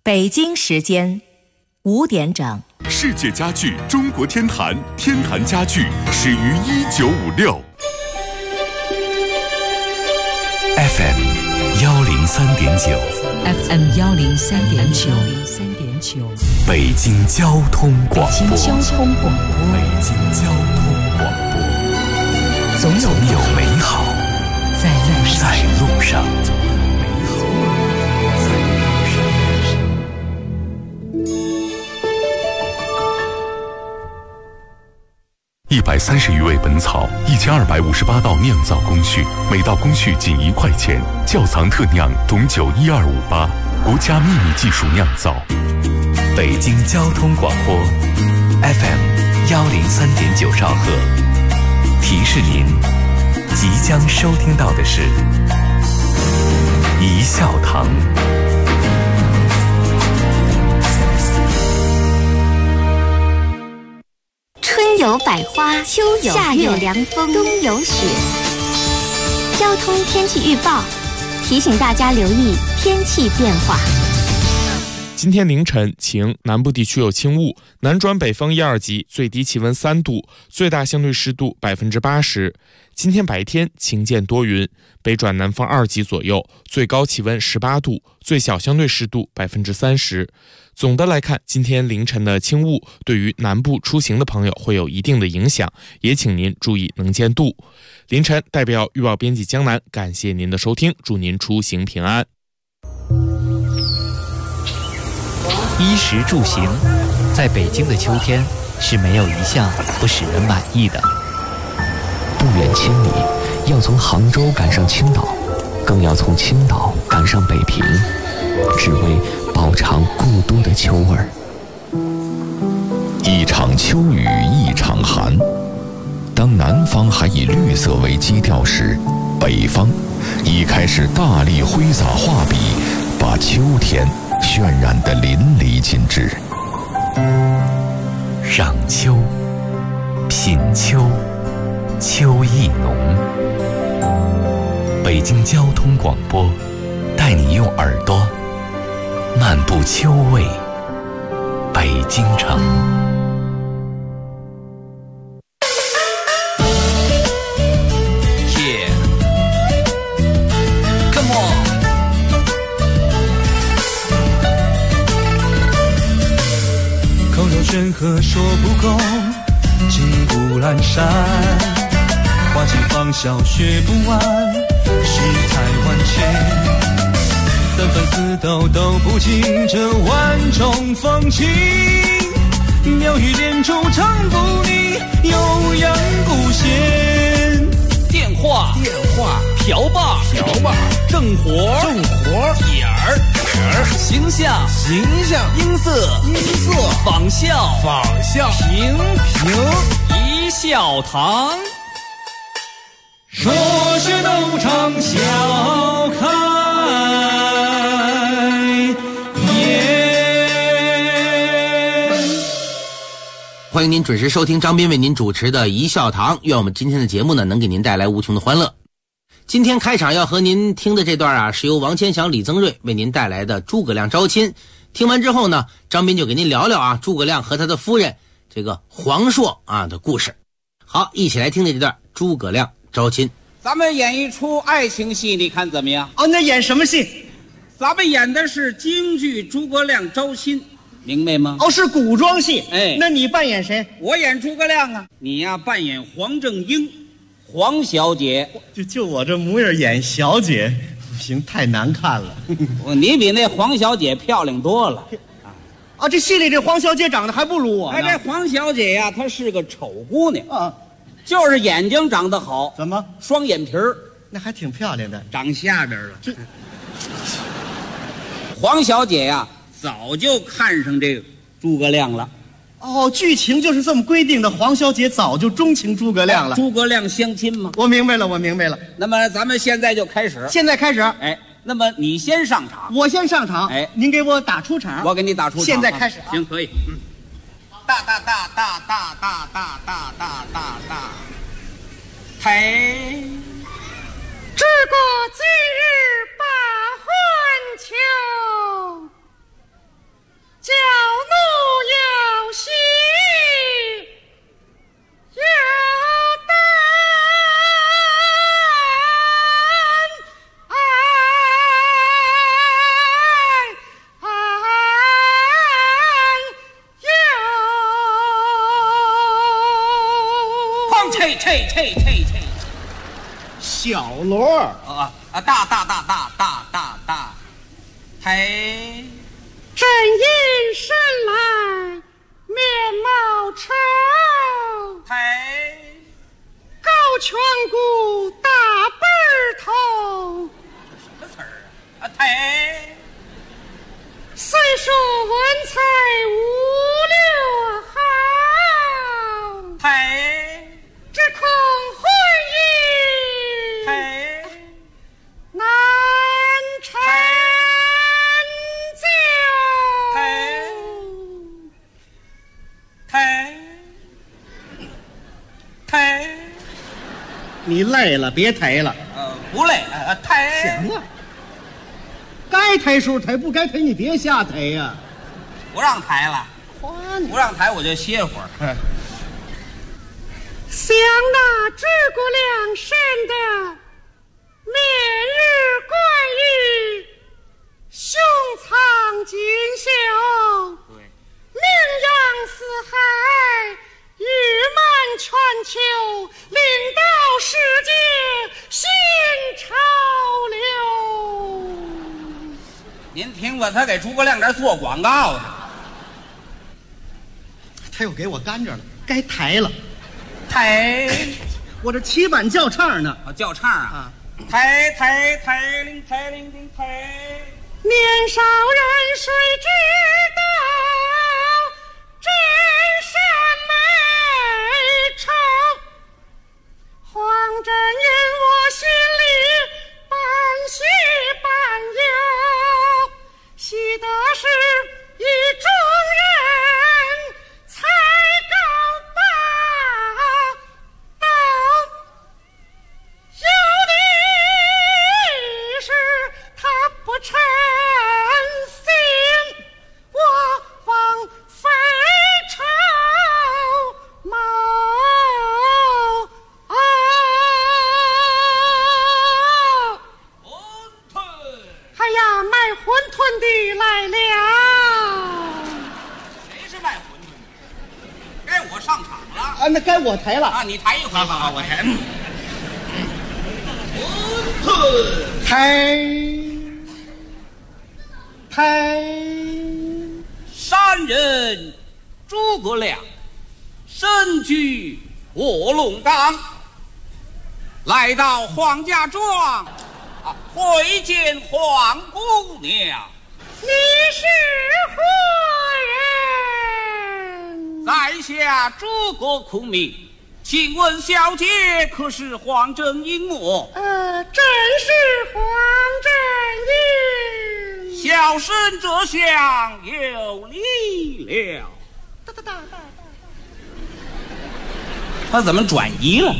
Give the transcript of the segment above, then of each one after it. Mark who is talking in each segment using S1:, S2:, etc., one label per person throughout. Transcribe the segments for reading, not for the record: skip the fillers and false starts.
S1: 北京时间5点整。
S2: 世界家具中国天坛，天坛家具始于1956。FM 103.9
S3: FM 103.9，
S2: 北京交通广播。
S3: 北京交通广播，
S2: 北京交通广播，总有美好
S3: 在路上。
S2: 130余味本草，1258道酿造工序，每道工序仅1块钱。窖藏特酿董酒12588，国家秘密技术酿造。
S4: 北京交通广播 FM 103.9兆赫，提示您即将收听到的是一笑堂。
S5: 春有百花，秋有夏有凉风，冬有雪。交通天气预报提醒大家留意天气变化。
S6: 今天凌晨晴，南部地区有轻雾，南转北风1、2级，最低气温3度，最大相对湿度80%。今天白天晴间多云，北转南风2级左右，最高气温18度，最小相对湿度30%。总的来看，今天凌晨的轻雾对于南部出行的朋友会有一定的影响，也请您注意能见度。凌晨代表预报编辑江南，感谢您的收听，祝您出行平安。
S7: 衣食住行，在北京的秋天是没有一项不使人满意的。
S8: 不远千里，要从杭州赶上青岛，更要从青岛赶上北平，只为饱尝故都的秋味儿。
S9: 一场秋雨一场寒，当南方还以绿色为基调时，北方已开始大力挥洒画笔，把秋天渲染得淋漓尽致。
S4: 赏秋，品秋，秋意浓。北京交通广播带你用耳朵漫步秋味北京城。
S10: 山河说不够，金不阑珊，花季芳笑学不完，世态万千，三番四斗都不尽这万种风情，妙语连珠唱不腻，悠扬古弦。
S11: 电话瓢把正活点儿形象音色仿效评一笑堂，
S10: 说是斗场笑开颜。
S12: 欢迎您准时收听张斌为您主持的一笑堂，愿我们今天的节目呢能给您带来无穷的欢乐。今天开场要和您听的这段啊，是由王千祥、李增瑞为您带来的诸葛亮招亲。听完之后呢，张斌就给您聊聊啊诸葛亮和他的夫人这个黄硕啊的故事。好，一起来听这段诸葛亮招亲。
S13: 咱们演一出爱情戏，你看怎么样？
S14: 哦，那演什么戏？
S13: 咱们演的是京剧《诸葛亮招亲》，明白吗？
S14: 哦，是古装戏。
S13: 哎，
S14: 那你扮演谁？
S13: 我演诸葛亮啊，你呀扮演黄正英。黄小姐，
S14: 就我这模样演小姐，不行，太难看了。
S13: 你比那黄小姐漂亮多了。
S14: 啊，这戏里这黄小姐长得还不如我呢。
S13: 哎，这黄小姐呀，她是个丑姑娘啊，就是眼睛长得好。
S14: 怎么？
S13: 双眼皮儿，
S14: 那还挺漂亮的。
S13: 长下边了。黄小姐呀，早就看上这个诸葛亮了。
S14: 哦，剧情就是这么规定的，黄小姐早就钟情诸葛亮了。
S13: 诸葛亮相亲吗？
S14: 我明白了。
S13: 那么咱们现在就开始。
S14: 现在开始。
S13: 哎，那么你先上场，
S14: 我先上场。
S13: 哎，
S14: 您给我打出场，
S13: 我给你打出场。
S14: 现在开始。
S13: 行，可以。大，嘿，
S15: 这个今日把婚求，
S14: 小锣
S13: 大，抬。
S15: 正阴神来，面貌丑。
S13: 抬。
S15: 高颧骨，大背头。
S13: 什么词儿啊？抬。
S15: 虽说文采无六好。
S13: 抬。
S15: 只恐婚姻。
S13: 抬。
S15: 难成。
S13: 抬，
S14: 你累了别抬了。
S13: 不累，抬。
S14: 行了，该抬时候抬，不该抬你别瞎抬呀。
S13: 不让抬了，不让抬我就歇会儿。
S15: 想那诸葛亮生的面日怪异，胸藏锦绣，名扬四海，誉满全球，领导世界新潮流。
S13: 您听吧，他给诸葛亮这做广告呢。
S14: 他又给我干着了，该抬了。
S13: 抬，
S14: 我这七板叫唱呢。
S13: 叫唱啊！抬铃抬铃铃抬。
S15: 年少人谁知道，真善美丑。黄真因我心里半喜半忧，喜的是一众人才高八斗，有的是他不成心，我枉费愁谋。哎呀，卖馄饨的来了！
S13: 谁是卖馄饨的？该我上场了
S14: 啊，那该我抬了
S13: 啊！你抬一回，好，我抬。
S14: 抬。
S13: 山人诸葛亮身居卧龙岗，来到黄家庄，会见黄姑娘。
S15: 你是何人？
S13: 在下诸葛孔明，请问小姐可是黄正英么？
S15: 正是黄正英。
S13: 小生这厢有礼了。他怎么转移了？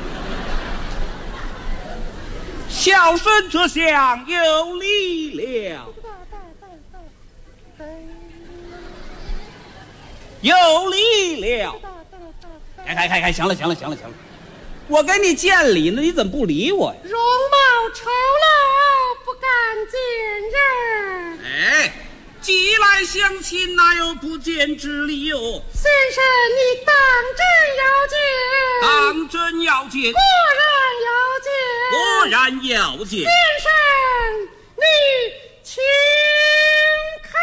S13: 小生这厢有礼了。有礼了。开，行了，我给你见礼呢，你怎么不理我呀？
S15: 容貌丑陋，不敢见人。
S13: 哎，既来相亲，哪有不见之理哟？
S15: 先生，你当真要见？
S13: 果然要见。
S15: 先生，你请看。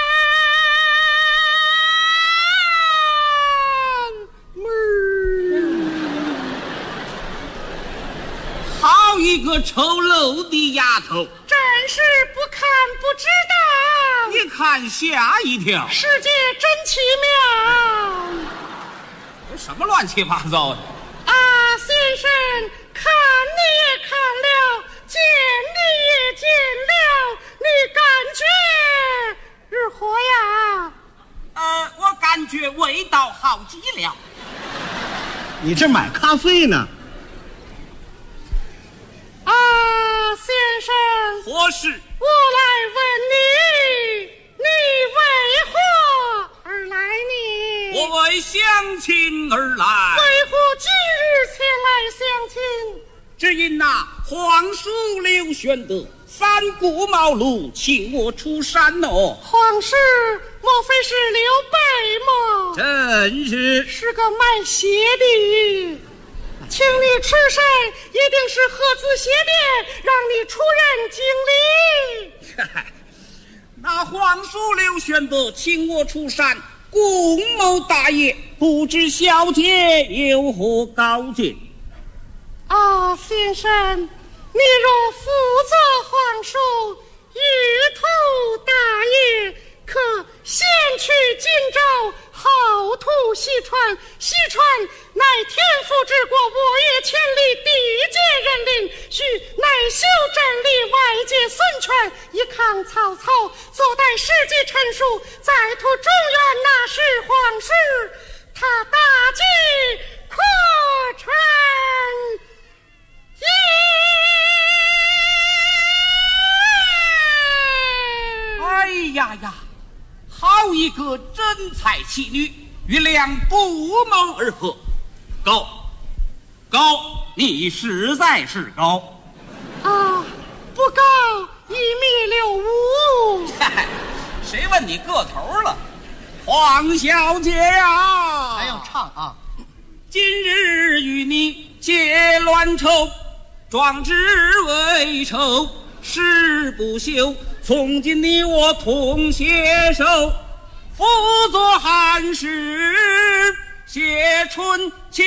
S13: 好一个丑陋的丫头！
S15: 真是不看不知道。
S13: 一看吓一跳。
S15: 世界真奇妙。
S13: 这什么乱七八糟的？
S15: 先生，看你也看了，见你也见了，你感觉如何呀？
S13: 我感觉味道好极了。
S14: 你这买咖啡呢？
S15: 先生，
S13: 何事？
S15: 我来问你，你为何而来呢？
S13: 我为相亲而来。
S15: 为何今日前来相亲？
S13: 只因那皇叔刘玄德三顾茅庐，请我出山哦。
S15: 皇叔莫非是刘备么？
S13: 真是。
S15: 是个卖鞋的。 请你吃善，一定是合资协定，让你出任经理。
S13: 那皇叔刘玄德请我出山，共谋大业，不知小姐有何高见？
S15: 啊，先生，你若辅佐皇叔，一统大业，可先去荆州，后图西川。西川乃天府之国，我越千里，地界人灵，须内修真理，外界孙权，以抗曹操，坐待时机成熟，再图中原，那是皇室，他大计可成。
S13: 哎呀呀，好一个真才奇女，与良不谋而合。高，你实在是高
S15: 啊！不高，1.65米。
S13: 谁问你个头了？黄小姐呀，
S14: 还要唱啊！
S13: 今日与你结乱仇，壮志未酬，誓不休。从今你我同携手，辅佐汉室，写春秋。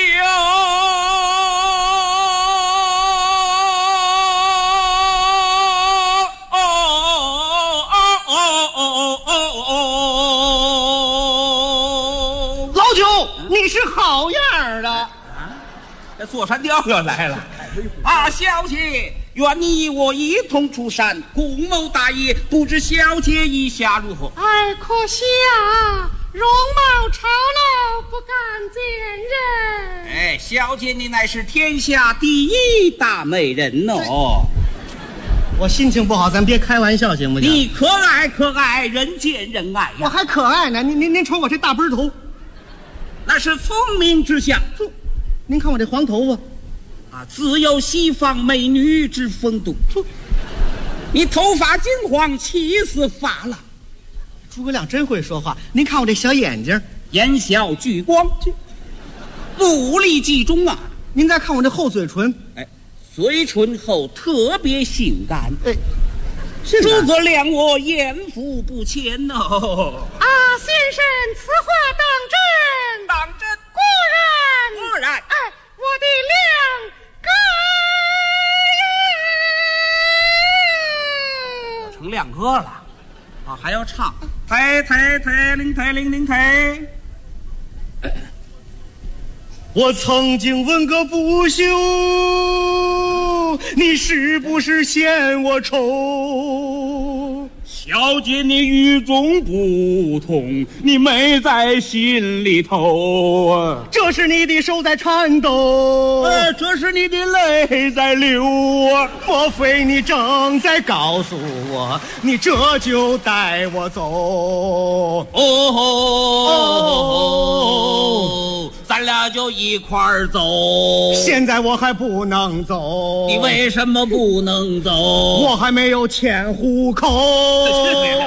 S14: 老九，你是好样的！
S13: 这座山雕要来了啊！小姐，愿你与我一同出山，共谋大业，不知小姐意下如何？
S15: 哎，可惜啊，容貌丑陋，不敢见人。
S13: 哎，小姐你乃是天下第一大美人哦！
S14: 我心情不好，咱别开玩笑行不行？
S13: 你可爱，人见人爱呀！
S14: 我还可爱呢，您瞅我这大背头，
S13: 那是聪明之相。
S14: 您看我这黄头
S13: 发啊，自有西方美女之风度。你头发金黄，气似发廊。
S14: 诸葛亮真会说话。您看我这小眼睛，
S13: 眼小聚光，目力集中啊。
S14: 您再看我这厚嘴唇，
S13: 哎，嘴唇厚，特别性感。
S14: 哎，
S13: 诸葛亮我艳福不浅哦。
S15: 啊，先生，此话当真？果然。哎，我的亮哥
S13: 成亮哥了啊，还要唱抬铃抬。
S14: 我曾经问个不休，你是不是嫌我丑？
S13: 小姐你与众不同，你美在心里头啊！
S14: 这是你的手在颤抖，
S13: 这是你的泪在流啊！
S14: 莫非你正在告诉我，你这就带我走？
S13: 咱俩就一块儿走。
S14: 现在我还不能走。
S13: 你为什么不能走？
S14: 我还没有迁户口。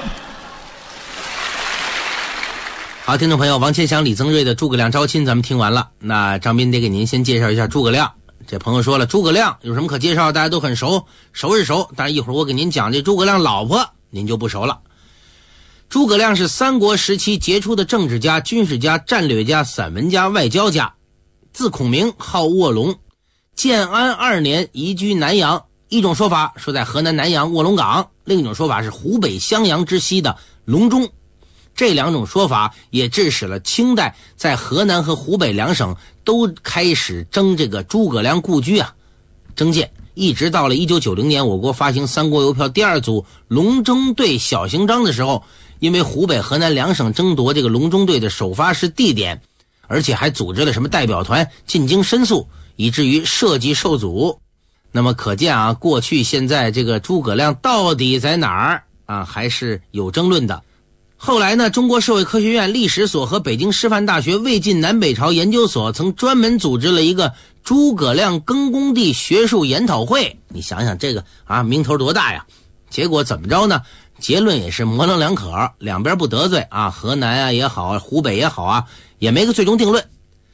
S12: 好，听众朋友，王千祥、李增瑞的诸葛亮招亲咱们听完了。那张斌得给您先介绍一下诸葛亮。这朋友说了，诸葛亮有什么可介绍？大家都很熟是熟，但是一会儿我给您讲这诸葛亮老婆您就不熟了。诸葛亮是三国时期杰出的政治家、军事家、战略家、散文家、外交家，字孔明，号卧龙，建安2年移居南阳。一种说法说在河南南阳卧龙岗，另一种说法是湖北襄阳之西的隆中。这两种说法也致使了清代在河南和湖北两省都开始征这个诸葛亮故居征建，一直到了1990年我国发行三国邮票第2组隆中队小型章的时候，因为湖北河南两省争夺这个隆中队的首发式地点，而且还组织了什么代表团进京申诉，以至于设计受阻。那么可见过去现在这个诸葛亮到底在哪儿还是有争论的。后来呢，中国社会科学院历史所和北京师范大学魏晋南北朝研究所曾专门组织了一个诸葛亮耕工地学术研讨会。你想想这个名头多大呀！结果怎么着呢？结论也是模棱两可，两边不得罪河南也好，湖北也好也没个最终定论。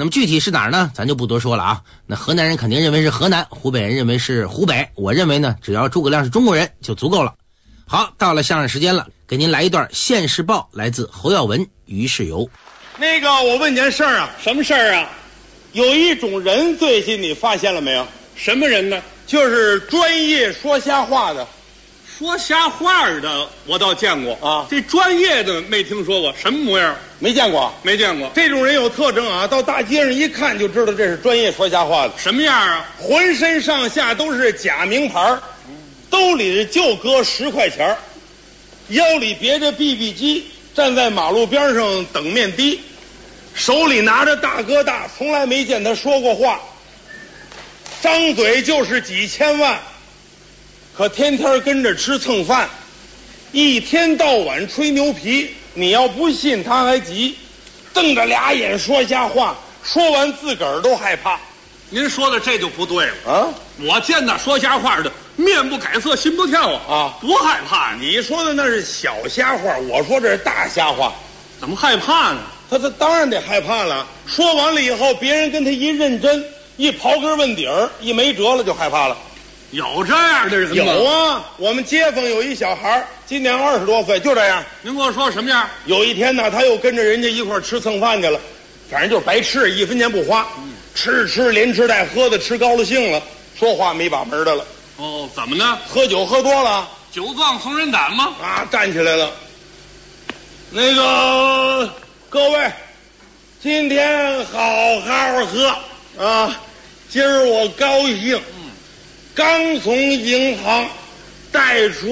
S12: 那么具体是哪儿呢？咱就不多说了啊。那河南人肯定认为是河南，湖北人认为是湖北。我认为呢，只要诸葛亮是中国人就足够了。好，到了相声时间了，给您来一段《现世报》，来自侯耀文、于世友。
S16: 那个，我问件事儿啊。什么事儿啊？有一种人，最近你发现了没有？什么人呢？就是专业说瞎话的。说瞎话的我倒见过啊，这专业的没听说过，什么模样？没见过，没见过。这种人有特征啊，到大街上一看就知道这是专业说瞎话的。什么样啊？浑身上下都是假名牌，兜里就搁10块钱，腰里别着 BB 机，站在马路边上等面的，手里拿着大哥大，从来没见他说过话，张嘴就是几千万。可天天跟着吃蹭饭，一天到晚吹牛皮，你要不信他还急，瞪着俩眼说瞎话，说完自个儿都害怕。您说的这就不对了啊！我见那说瞎话的面不改色心不跳啊，多害怕呀！你说的那是小瞎话，我说这是大瞎话，怎么害怕呢？他当然得害怕了。说完了以后，别人跟他一认真，一刨根问底儿，一没辙了就害怕了。有这样的人吗？有啊，我们街坊有一小孩，今年20多岁，就这样。您跟我说什么样？有一天呢，他又跟着人家一块吃蹭饭去了，反正就是白吃，1分钱不花，吃连吃带喝的，吃高了兴了，说话没把门的了。哦，怎么呢？喝酒喝多了，酒壮怂人胆吗？啊，站起来了。那个各位，今天好好喝啊，今儿我高兴。刚从银行贷出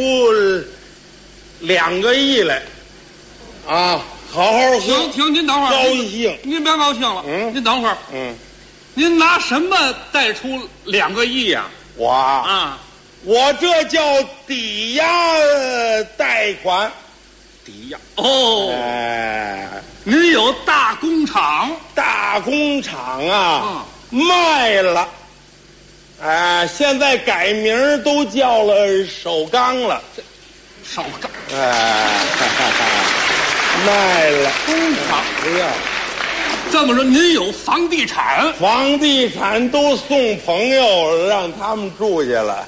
S16: 2个亿来，啊，好好喝。停，您等会儿。高兴，您别高兴了。您等会儿。您拿什么贷出2个亿呀？我这叫抵押贷款。抵押哦。您有大工厂？大工厂啊，卖了。现在改名都叫了首钢了，首钢，卖了工厂不要。这么说，您有房地产？房地产都送朋友，让他们住去了。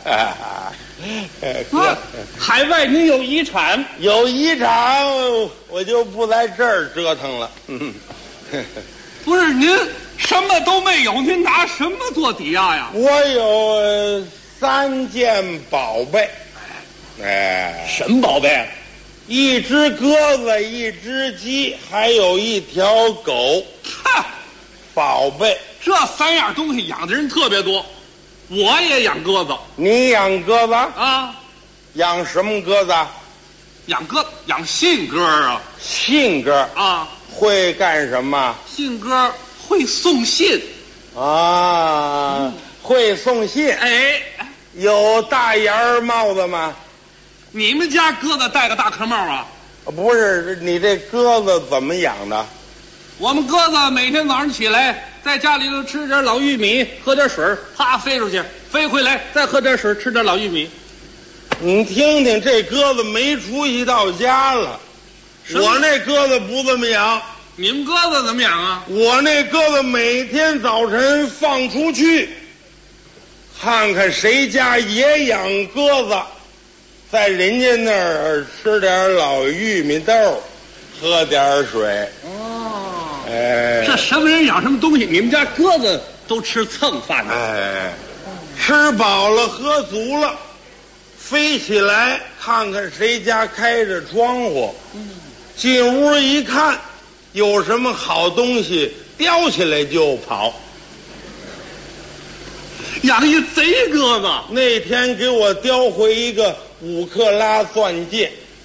S16: 海外您有遗产？有遗产，我就不在这儿折腾了。不是您。什么都没有，您拿什么做抵押呀？我有3件宝贝。什么宝贝？一只鸽子，一只鸡，还有一条狗。哈，宝贝，这3样东西养的人特别多。我也养鸽子。你养鸽子啊？养什么鸽子？养信鸽啊。信鸽啊？会干什么？信鸽。会送信啊，会送信。有大檐帽子吗？你们家鸽子戴个大壳帽啊？不是，你这鸽子怎么养的？我们鸽子每天早上起来，在家里头吃点老玉米，喝点水，啪飞出去，飞回来再喝点水，吃点老玉米。你听听，这鸽子没出息到家了。我那鸽子不这么养。你们鸽子怎么养啊？我那鸽子每天早晨放出去，看看谁家也养鸽子，在人家那儿吃点老玉米豆，喝点水。这什么人养什么东西？你们家鸽子都吃蹭饭的。吃饱了喝足了，飞起来看看谁家开着窗户，进屋一看。有什么好东西叼起来就跑。养一贼鸽子，那天给我叼回一个5克拉钻戒。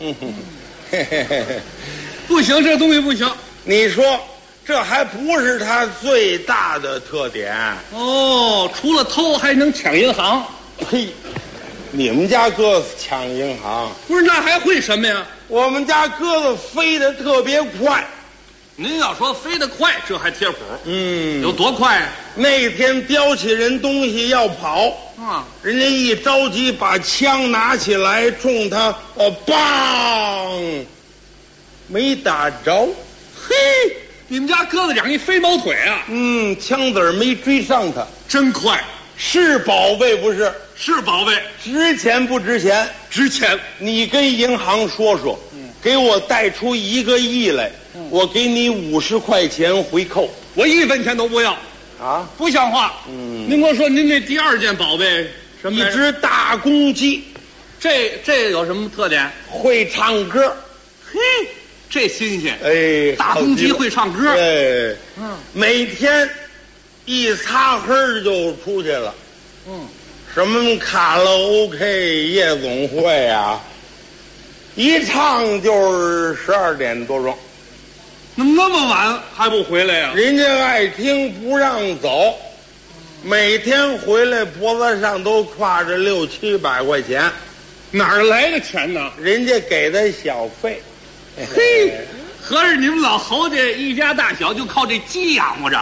S16: 不行，这东西不行。你说这还不是它最大的特点哦？除了偷还能抢银行。呸！你们家鸽子抢银行？不是，那还会什么呀？我们家鸽子飞得特别快。您要说飞得快，这还贴谱。有多快啊？那天叼起人东西要跑啊，人家一着急把枪拿起来冲他，梆，没打着，嘿， 你们家鸽子长一飞毛腿啊？
S17: 枪子儿没追上它，
S16: 真快，
S17: 是宝贝不是？
S16: 是宝贝，
S17: 值钱不值钱？
S16: 值钱。
S17: 你跟银行说说，给我贷出1个亿来，我给你50块钱回扣。
S16: 我1分钱都不要
S17: 啊！
S16: 不像话。您给我说，您这第2件宝贝什么？
S17: 一只大公鸡。
S16: 这有什么特点？
S17: 会唱歌。
S16: 嘿，这新鲜。
S17: 哎，
S16: 大公鸡会唱歌。
S17: 哎，每天一擦黑就出去了。什么卡拉 OK 夜总会啊，一唱就是12点多钟。
S16: 那么晚还不回来呀？
S17: 人家爱听不让走，每天回来脖子上都挎着600、700块钱，
S16: 哪儿来的钱呢？
S17: 人家给的小费。
S16: 嘿，合着你们老侯家一家大小就靠这鸡养活着？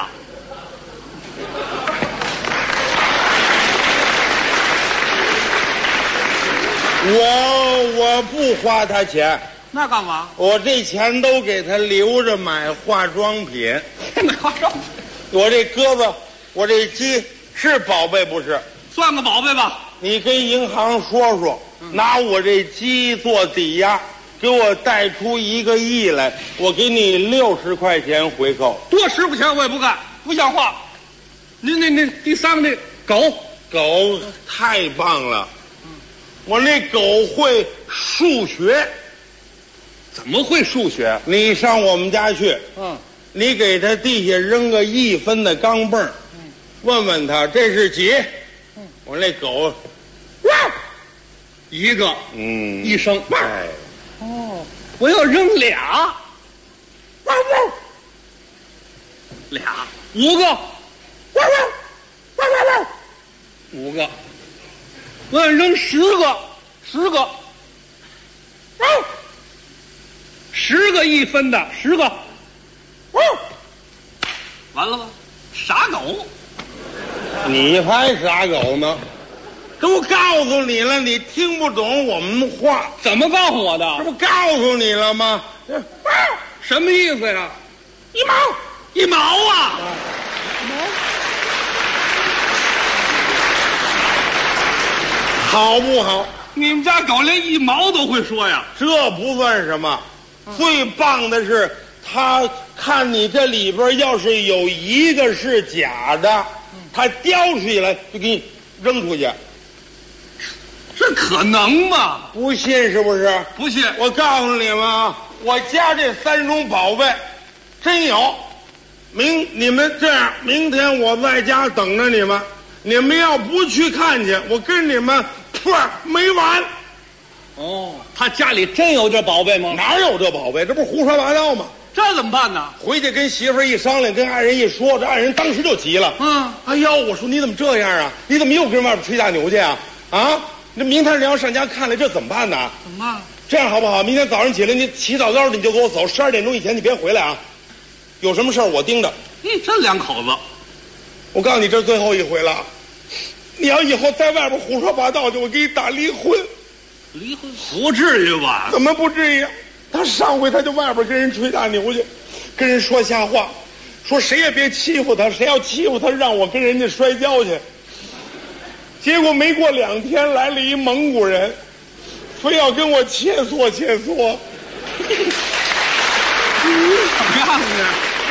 S17: 我不花他钱，
S16: 那干嘛？
S17: 我这钱都给他留着买化妆品。
S16: 买化妆品？
S17: 我这鸽子，我这鸡是宝贝不是？
S16: 算个宝贝吧。
S17: 你跟银行说说，拿我这鸡做抵押，给我贷出1个亿来，我给你60块钱回扣。
S16: 多10块钱我也不干，不像话。您那第3个那
S17: 狗太棒了。我那狗会数学。
S16: 怎么会数学？
S17: 你上我们家去，你给它地下扔个1分的钢镚，问问他这是几？我那狗，
S16: 一个，一声，
S17: 哎，
S16: 我要扔2，俩，5个，5个。我要扔10个，10个，10个1分的10个，完了吧？傻狗，
S17: 你还傻狗呢？都告诉你了，你听不懂我们话。
S16: 怎么告诉我的？
S17: 这不告诉你了吗？
S16: 什么意思呀？1毛啊！
S17: 好不好？
S16: 你们家狗连1毛都会说呀？
S17: 这不算什么，最棒的是，他看你这里边要是有1个是假的，他叼出去来就给你扔出去。
S16: 这可能吗？
S17: 不信是不是？
S16: 不信。
S17: 我告诉你们啊，我家这3种宝贝真有。你们这样，明天我在家等着你们。你们要不去看去，我跟你们没完。
S16: 他家里真有这宝贝吗？
S17: 哪有这宝贝？这不是胡说八道吗？
S16: 这怎么办呢？
S17: 回去跟媳妇儿一商量，跟爱人一说，这爱人当时就急了。哎呦，我说你怎么这样啊？你怎么又跟外边吹大牛去啊？啊，那明天人要上家看来，这怎么办呢？
S16: 怎么办？
S17: 这样好不好？明天早上起来，你起早早的你就给我走，12点钟以前你别回来啊！有什么事儿我盯着。
S16: 这2口子，
S17: 我告诉你，这是最后一回了。你要以后在外边胡说八道去，我给你打离婚。
S16: 离婚不至于吧？
S17: 怎么不至于？他上回他就外边跟人吹大牛去，跟人说瞎话，说谁也别欺负他，谁要欺负他让我跟人家摔跤去。结果没过2天来了一蒙古人，非要跟我切磋切磋。
S16: 怎么样呢？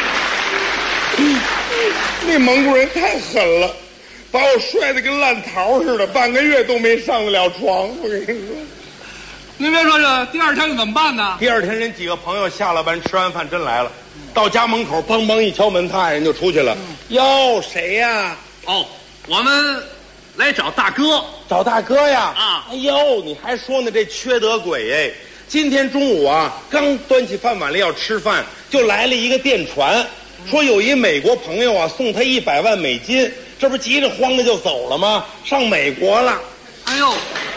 S17: 那蒙古人太狠了，把我摔得跟烂桃似的，半个月都没上得了床。我跟你说，
S16: 您别说这第2天怎么办呢？
S17: 第2天人几个朋友下了班吃完饭真来了，到家门口梆梆一敲门，他爱人就出去了。哟，谁呀？
S16: 我们来找大哥。
S17: 找大哥呀？
S16: 啊！
S17: 哎呦，你还说呢，这缺德鬼哎！今天中午啊，刚端起饭碗来要吃饭，就来了一个电传，说有一美国朋友啊送他100万美金，这不急着慌的就走了吗？上美国了。
S16: 哎呦，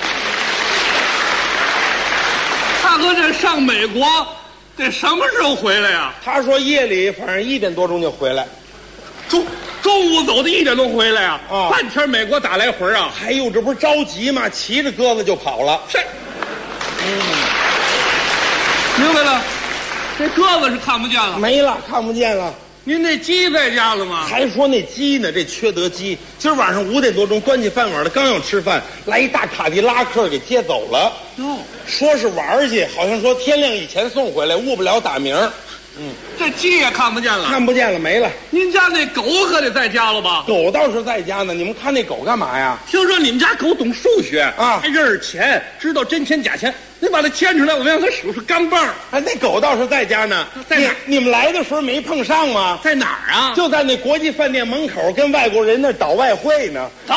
S16: 大哥这上美国得什么时候回来呀？
S17: 他说夜里反正1点多钟就回来。
S16: 中午走的1点多回来啊？半天美国打来回啊？
S17: 还有这不是着急吗？骑着鸽子就跑了。
S16: 明白了。
S13: 这胳膊是看不见了，
S17: 没了，看不见了。
S13: 您那鸡在家了吗？
S17: 还说那鸡呢？这缺德鸡！今儿晚上5点多钟端起饭碗了，刚要吃饭，来一大卡迪拉克给接走了。
S13: 哟，
S17: 说是玩去，好像说天亮以前送回来，误不了打鸣。
S13: 这鸡也看不见了，
S17: 看不见了，没了。
S13: 您家那狗可得在家了吧？
S17: 狗倒是在家呢，你们看那狗干嘛呀？
S13: 听说你们家狗懂数学
S17: 啊，
S13: 还认识钱，知道真钱假钱。你把它牵出来，我让它数数钢镚。
S17: 哎，那狗倒是在家呢，
S13: 在哪儿？
S17: 你们来的时候没碰上吗？
S13: 在哪儿啊？
S17: 就在那国际饭店门口，跟外国人那倒外汇呢。
S13: 走。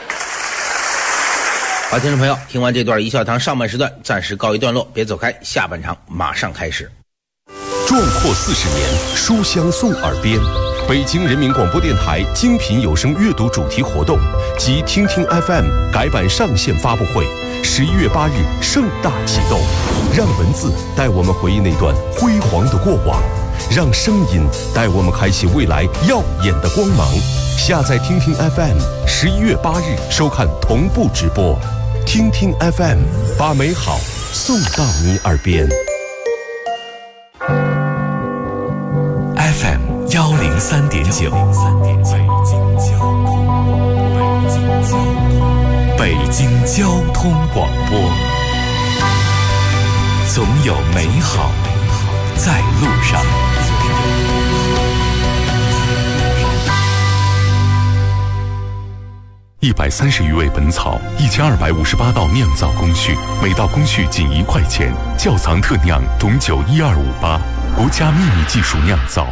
S12: 好，听众朋友，听完这段一笑堂上半时段暂时告一段落，别走开，下半场马上开始。
S18: 壮阔40年，书香送耳边。北京人民广播电台精品有声阅读主题活动及听听 FM 改版上线发布会，11月8日盛大启动。让文字带我们回忆那段辉煌的过往，让声音带我们开启未来耀眼的光芒。下载听听 FM，11月8日收看同步直播。听听 FM， 把美好送到你耳边。
S4: FM 103.9，北京交通广播，总有美好在路上。
S2: 130余味本草，1258道酿造工序，每道工序仅1块钱，窖藏特酿董酒12588，国家秘密技术酿造。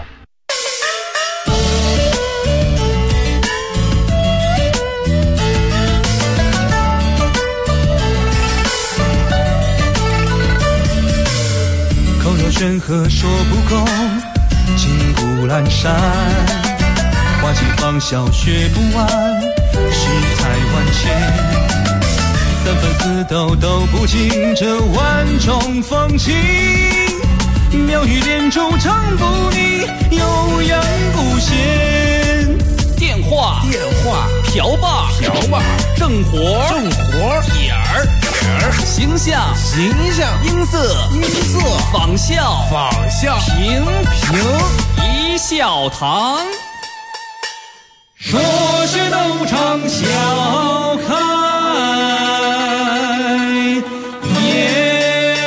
S10: 口若悬河说不够，金谷阑珊，花季芳笑学不完，世态万千。三分四斗斗不尽这万种风情，妙语连珠唱不腻，悠扬不闲。
S11: 电话瓢把正活点儿形象音色仿效评一笑堂。
S10: 说学逗唱笑开颜。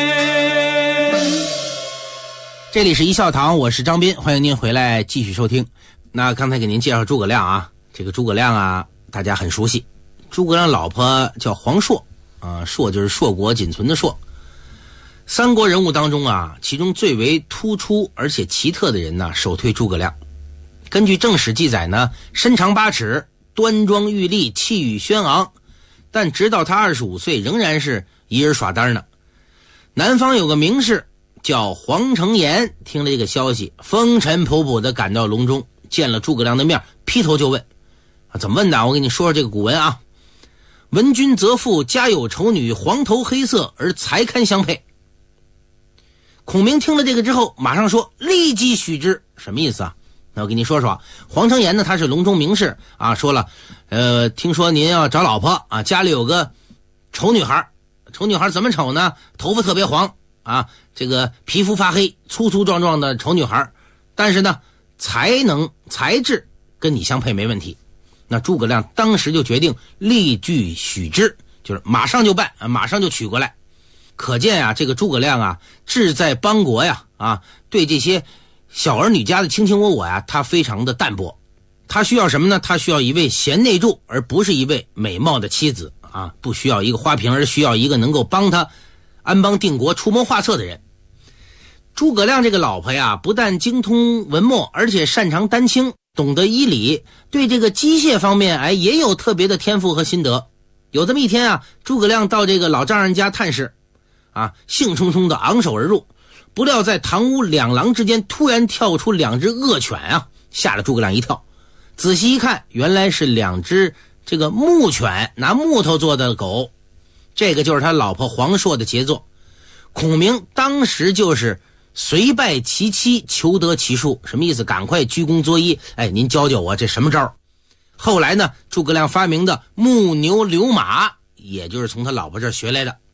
S12: 这里是一笑堂，我是张斌，欢迎您回来继续收听。那刚才给您介绍诸葛亮啊，这个诸葛亮啊，大家很熟悉。诸葛亮老婆叫黄硕啊，硕就是硕果仅存的硕。三国人物当中啊，其中最为突出而且奇特的人呢，首推诸葛亮。根据正史记载呢，身长8尺，端庄玉立，气宇轩昂，但直到他25岁仍然是一人耍单呢。南方有个名士叫黄承彦，听了这个消息，风尘仆仆地赶到隆中，见了诸葛亮的面，劈头就问怎么问的？我给你说说这个古文啊。闻君则妇，家有丑女，黄头黑色，而才堪相配。孔明听了这个之后，马上说立即许之。什么意思啊？那我给你说说，黄承彦呢，他是隆中名士啊，说了，听说您要找老婆啊，家里有个丑女孩，丑女孩怎么丑呢？头发特别黄啊，这个皮肤发黑，粗粗壮壮的丑女孩，但是呢，才智跟你相配没问题。那诸葛亮当时就决定立即许之，就是马上就办，马上就娶过来。可见啊，这个诸葛亮啊，志在邦国呀，啊，对这些小儿女家的卿卿我我呀，他非常的淡薄。他需要什么呢？他需要一位贤内助，而不是一位美貌的妻子啊，不需要一个花瓶，而需要一个能够帮他安邦定国、出谋划策的人。诸葛亮这个老婆呀，不但精通文墨，而且擅长丹青，懂得医理，对这个机械方面也有特别的天赋和心得。有这么一天啊，诸葛亮到这个老丈人家探视啊，兴冲冲的昂首而入，不料在堂屋两廊之间突然跳出2只恶犬啊，吓了诸葛亮一跳。仔细一看，原来是2只这个木犬，拿木头做的狗。这个就是他老婆黄硕的杰作。孔明当时就是随拜其妻，求得其术。什么意思？赶快鞠躬作揖，您教教我这什么招？后来呢，诸葛亮发明的木牛流马，也就是从他老婆这儿学来的。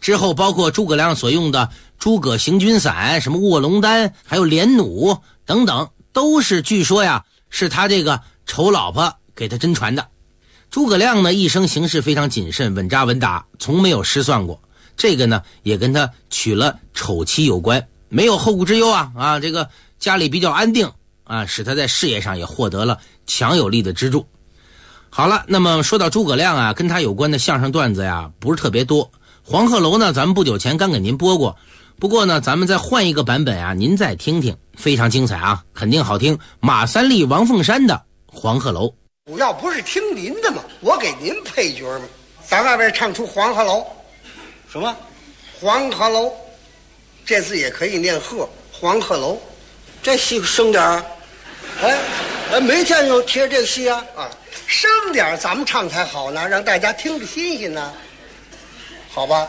S12: 之后包括诸葛亮所用的诸葛行军伞、什么卧龙丹，还有连弩等等，都是据说呀是他这个丑老婆给他真传的。诸葛亮呢一生行事非常谨慎，稳扎稳打，从没有失算过。这个呢也跟他娶了丑妻有关，没有后顾之忧啊，这个家里比较安定啊，使他在事业上也获得了强有力的支柱。好了，那么说到诸葛亮啊，跟他有关的相声段子呀不是特别多。黄鹤楼呢咱们不久前刚给您播过，不过呢咱们再换一个版本啊，您再听听，非常精彩啊，肯定好听。马三立、王凤山的黄鹤楼。
S19: 主要不是听您的嘛，我给您配角嘛，在外边唱出黄鹤楼。什么？黄鹤楼，这字也可以念鹤。黄鹤楼，这戏生点儿。没见有贴这个戏啊。生点咱们唱才好呢，让大家听着新鲜呢。好吧。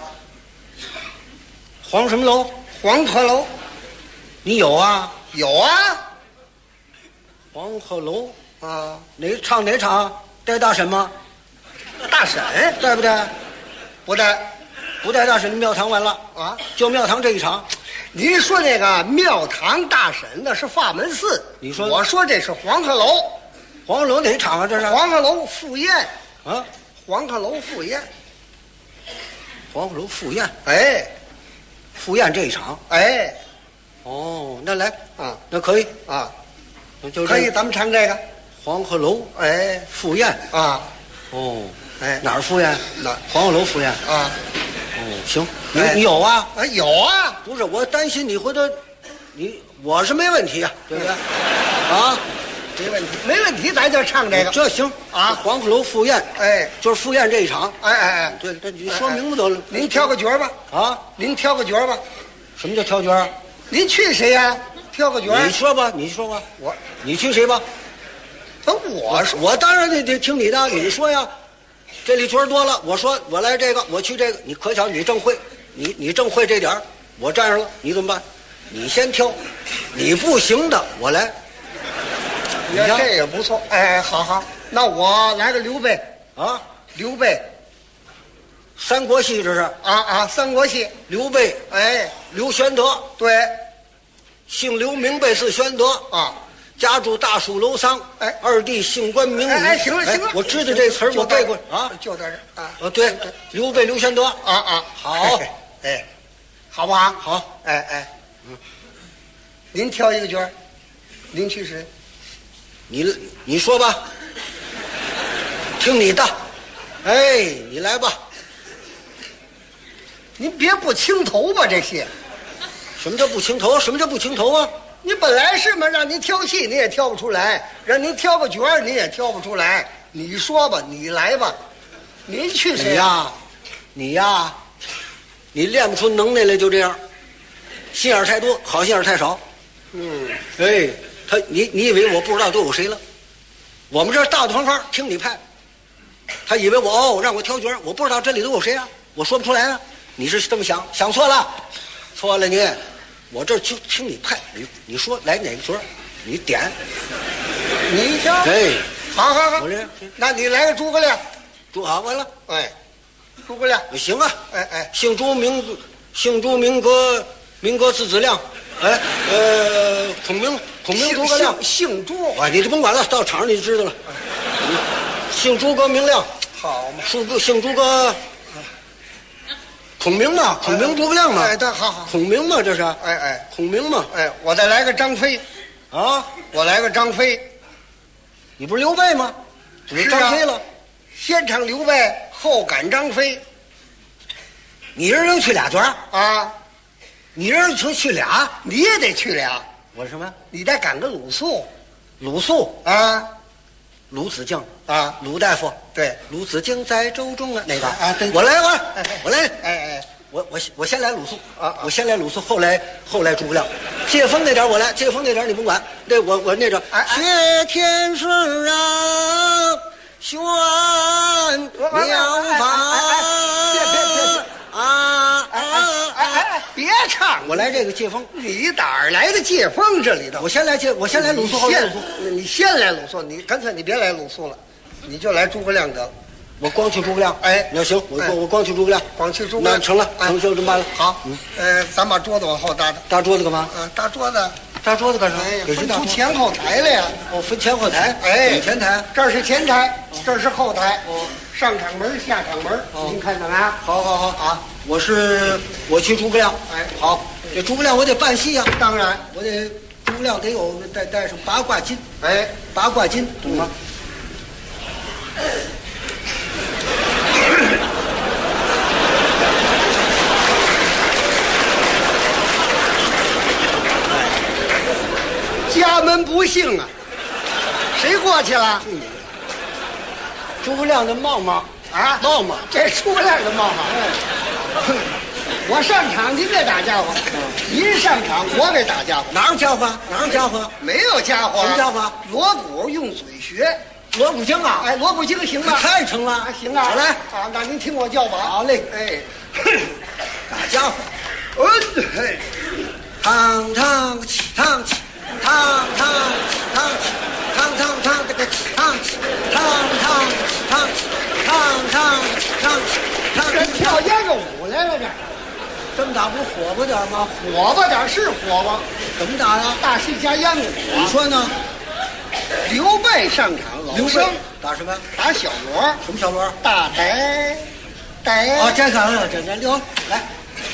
S19: 黄什么楼？黄鹤楼。你有啊？有啊。黄鹤楼啊，唱哪场？带大婶吗？大婶带不带？不带。不带大婶的庙堂完了啊，就庙堂这一场。您说那个庙堂大婶那是法门寺，你说我说这是黄鹤楼。黄鹤楼哪场啊？这是黄鹤楼赴宴啊，黄鹤楼赴宴，黄鹤楼赴宴，赴宴这一场，哦，那来啊，那可以啊，那就可以，咱们唱这个黄鹤楼，赴宴啊，哦，哪儿赴宴？哪黄鹤楼赴宴啊？哦，行，你有啊？有啊，不是我担心你回头，我是没问题啊，对不对？啊，没问题，没问题，咱就唱这个，这行啊。黄鹤楼赴宴，就是赴宴这一场，对，这你说名字得了。您挑个角吧，啊，您挑个角吧。什么叫挑角？您去谁呀？挑个角。你说吧，你说吧，你去谁吧？我当然得听你的，你说呀。这里角多了，我说我来这个，我去这个，你可巧你正会，你正会这点儿，我站上了，你怎么办？你先挑，你不行的我来。你看这也不错，好，那我来个刘备啊，刘备，三国戏这是啊，三国戏，刘备，刘玄德，对，姓刘名备字玄德啊。家住大树楼桑，二弟姓关名羽。行了，我知道这词儿，我背过啊，就在这啊。对，刘备刘玄德啊，好，好不好？好，您挑一个角，您去谁？你说吧，听你的，你来吧。您别不清头吧，这些。什么叫不清头？什么叫不清头啊？你本来是嘛，让您挑戏你也挑不出来，让您挑个角你也挑不出来。你说吧，你来吧，您去谁呀？你呀，你练不出能耐来，就这样，心眼太多，好心眼太少。你以为我不知道都有谁了？我们这大大方方听你派，他以为我让我挑角，我不知道这里都有谁啊，我说不出来啊。你是这么想，想错了，错了你。我这就听你派，你说来哪个角，你点，你挑。好，我这，那你来个诸葛亮，好完了，诸葛亮，行啊，姓朱名格字子亮，孔明诸葛亮，姓朱啊，你就甭管了，到场上你就知道了，姓诸葛明亮，好嘛，姓诸葛。孔明嘛，孔明诸葛亮嘛，好，孔明嘛，这是，孔明嘛，我再来个张飞，啊，我来个张飞，你不是刘备吗？你张飞了，先唱刘备，后赶张飞。你人能去俩角啊？你人去俩，你也得去俩。我什么？你得赶个鲁肃，鲁肃啊。鲁子敬啊，鲁大夫，对，鲁子敬在舟中啊，那个啊，对，我来，我先来鲁肃啊，我先来鲁肃，后来诸葛亮，借风那点我来，借风那点你甭管，对我那个谢天师啊，玄妙法别唱，我来这个借风，你哪儿来的借风？这里头，我先来鲁肃，后来鲁肃，你先来鲁肃，你干脆你别来鲁肃了，你就来诸葛亮得了。 我光去诸葛亮。哎，那行，我光去诸葛亮，
S14: 光去诸葛亮，
S19: 那成了，成就这么办了。
S14: 好，咱把桌子往后搭搭。
S19: 搭桌子干嘛？
S14: 搭桌子。
S19: 搭桌子干啥？
S14: 分出前后台了呀。
S19: 哦，分前后台。
S14: 哎，
S19: 前台，
S14: 这是前台，这是后台。哦，上场门，下场门，您看怎么样？
S19: 好好好啊！我去诸葛亮。哎，好，这诸葛亮我得办戏呀。
S14: 当然，
S19: 我得诸葛亮得有带上八卦金。
S14: 哎，
S19: 八卦金，懂吗？
S14: 家门不幸啊，谁过去了？
S19: 诸葛亮的帽帽
S14: 啊，
S19: 帽帽，
S14: 这诸葛亮的帽帽。我上场您给打家伙，您上场我给打家伙。
S19: 哪有家伙？哪有家伙？
S14: 没有家伙。
S19: 什么家伙？
S14: 锣鼓用嘴学。
S19: 锣鼓经啊！
S14: 哎，锣鼓经行吗？
S19: 太成了，
S14: 行啊！
S19: 好来，
S14: 啊，那您听我叫吧。
S19: 好嘞，
S14: 哎，
S19: 打家伙，
S14: 嘿，
S19: 汤汤起汤起，汤汤起汤起，汤汤汤这个起汤起，汤汤起汤起，汤汤起汤起，
S14: 这跳秧歌舞来了
S19: 这么打不火爆点吗？
S14: 火爆点是火爆，
S19: 怎么打呀？
S14: 大戏加秧歌。
S19: 你说呢？
S14: 刘备上场，老生
S19: 打什么？
S14: 打小锣。
S19: 什么小锣？
S14: 大呆呆。
S19: 啊，这看了，这溜来。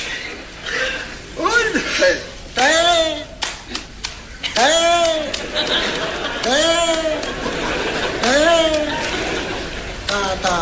S19: 呆大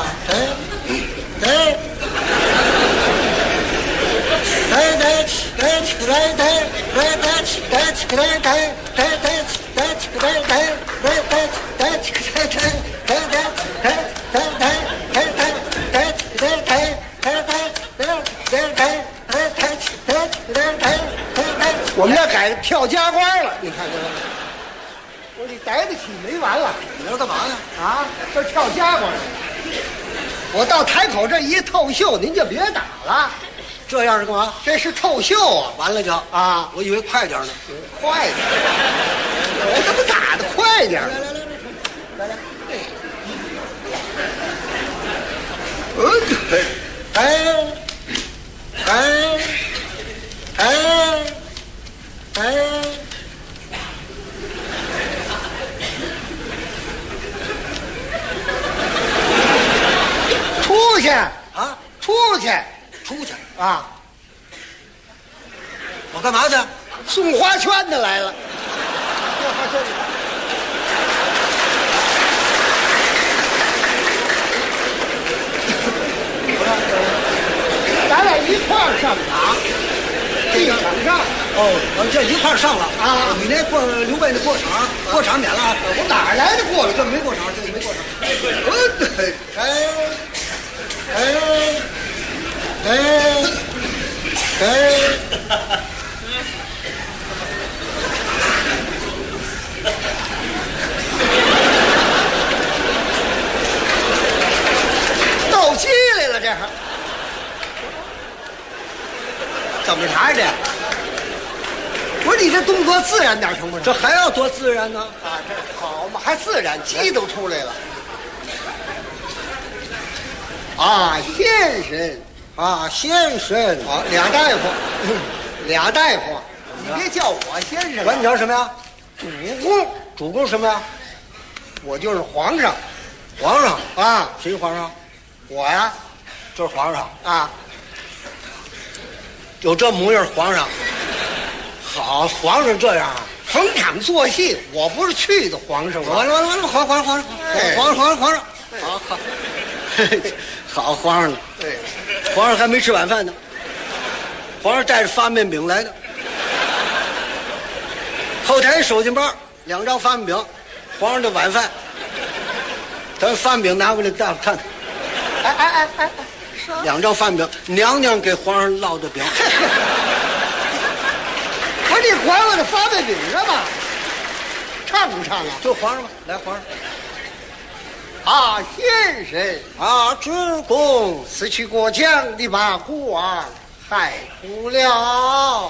S14: 我们这改跳家官了，你看这个，我你逮得起没完了。
S19: 你要干嘛呢？
S14: 啊，这跳家官。我到台口这一透秀，您就别打了。
S19: 这样是干嘛？
S14: 这是透秀啊！
S19: 完了就
S14: 啊，
S19: 我以为快点呢。
S14: 快点！我怎么打的快点？
S19: 来，
S14: 出去
S19: 啊！
S14: 出去啊！
S19: 我干嘛去？
S14: 送花圈的来了。咱俩一块儿上场，一场上。
S19: 哦，这一块儿上了啊！你那刘备那过场免了啊！
S14: 我哪来的过了？
S19: 这没过场，这没过场。
S14: 斗鸡来了，这还怎么查的？不是你这动作自然点成不成？
S19: 这还要多自然呢？
S14: 啊，这好嘛，还自然，鸡都出来了。啊，先生
S19: 啊，先生
S14: 啊，俩大夫，俩大夫，你别叫我先生。
S19: 管你叫什么呀？
S14: 主公，
S19: 主公什么呀？
S14: 我就是皇上。
S19: 皇上
S14: 啊？
S19: 谁是皇上？
S14: 我呀，
S19: 就是皇上
S14: 啊。
S19: 有这模样，皇上。好，皇上这样，
S14: 逢场作戏，我不是去的皇上吗？
S19: 完了，皇上，好，好皇上呢。
S14: 对，
S19: 皇上还没吃晚饭呢。皇上带着发面饼来的，后台手巾包2张发面饼，皇上的晚饭。咱发面饼拿过来，大伙看看。哎，2张发面饼，娘娘给皇上烙的饼。
S14: 不是你管我这发面饼干嘛？唱不唱啊？
S19: 就皇上吧，来皇上。
S14: 啊，先生
S19: 啊，主公，
S14: 此去过江的把国王害苦了。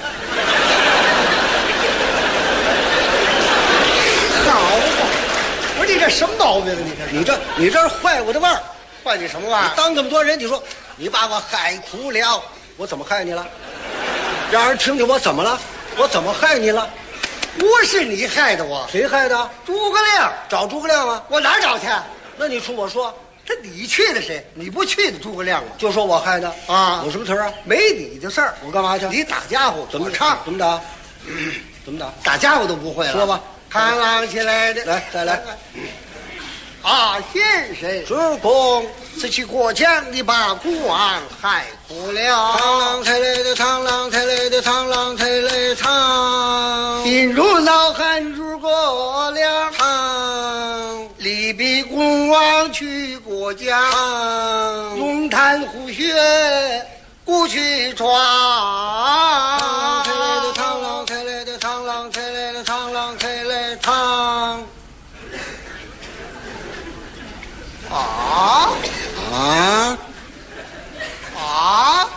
S14: 好吧， 这什么毛病啊？
S19: 你这坏我的腕儿，
S14: 坏你什么腕儿？
S19: 当这么多人，你说你把我害苦了，我怎么害你了？让人听听我怎么了？我怎么害你了？
S14: 不是你害的我，
S19: 谁害的？
S14: 诸葛亮。
S19: 找诸葛亮啊？
S14: 我哪找去？
S19: 那你说我说，
S14: 这你去的谁？你不去的诸葛亮啊？
S19: 就说我害的
S14: 啊？
S19: 有什么词啊？
S14: 没你的事儿。
S19: 我干嘛去？
S14: 你打家伙
S19: 怎么
S14: 唱？
S19: 怎么打？怎么打？
S14: 打家伙都不会了。
S19: 说吧。
S14: 扛啷起来的，
S19: 来再来。
S14: 先生，
S19: 主公，
S14: 此去过江，你把孤王害苦了。
S19: 螳螂抬来的螳螂抬来的螳螂抬来螳，
S14: 心如恼恨诸葛亮。
S19: 螳，
S14: 力比孤王去过江。龙潭虎穴故去闯。
S19: 螳螂抬来的螳螂抬来的螳螂抬来的螳。
S14: 啊
S19: 啊
S14: 啊！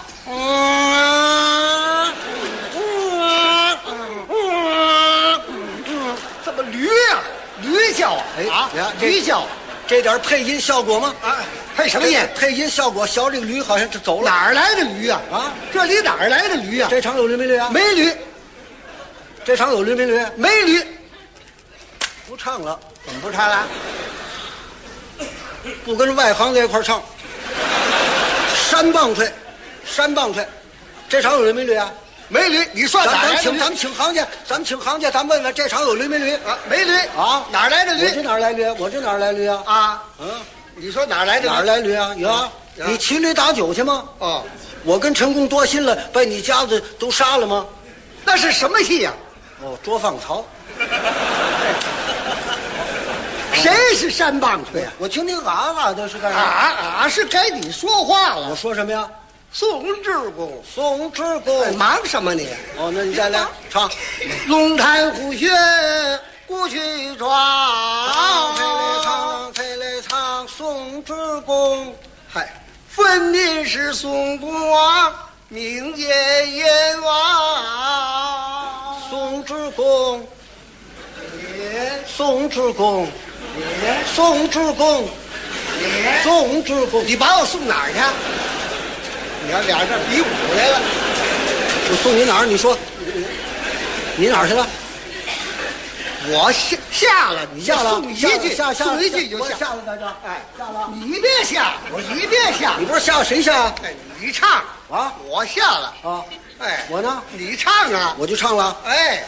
S14: 怎么驴呀？驴叫啊！驴叫，
S19: 这点配音效果吗？
S14: 啊，配什么音？
S19: 配音效果，小这个驴好像就走了。
S14: 哪儿来的驴啊？啊，这里哪儿来的驴啊？
S19: 这场有驴没驴啊？
S14: 没驴。
S19: 这场有驴没驴？
S14: 没驴。
S19: 不唱了，
S14: 怎么不唱了？
S19: 不跟外行在一块唱，山棒槌，山棒槌，这场有驴没驴啊？
S14: 没驴，你说哪来的驴？
S19: 咱们请行家，咱问问这场有驴没驴
S14: 啊？没驴
S19: 啊？
S14: 哪来的驴？
S19: 我这哪来驴？我这哪来驴啊？
S14: 啊，你说哪来的？
S19: 哪来驴啊？有，你骑驴打酒去吗？
S14: 哦，
S19: 我跟陈宫多心了，把你家子都杀了吗？
S14: 那是什么戏呀？
S19: 哦，捉放曹。
S14: 谁是山棒槌啊？
S19: 我听听啊的是干啥？
S14: 啊是该你说话了。
S19: 我说什么呀？
S14: 宋之公，
S19: 宋之公，
S14: 忙什么你？
S19: 哦，那你再来唱。
S14: 龙潭虎穴故去闯，
S19: 抬来唱，抬来唱，宋之公。
S14: 嗨，分明是宋公王，名见阎王。
S19: 宋之公，宋之公。宋之公，宋之公，
S14: 你把我送哪儿去？你看俩人这比武来了。
S19: 我送你哪儿？你说，你哪儿去了？
S14: 我下了，你
S19: 下了，
S14: 送一句，
S19: 送
S14: 一句就
S19: 下了，在这。
S14: 哎，
S19: 下了。
S14: 你别下，我一别下。
S19: 你不是下谁下？
S14: 哎，你唱
S19: 啊，
S14: 我下了
S19: 啊。
S14: 哎，
S19: 我呢？
S14: 你唱啊，
S19: 我就唱了。
S14: 哎，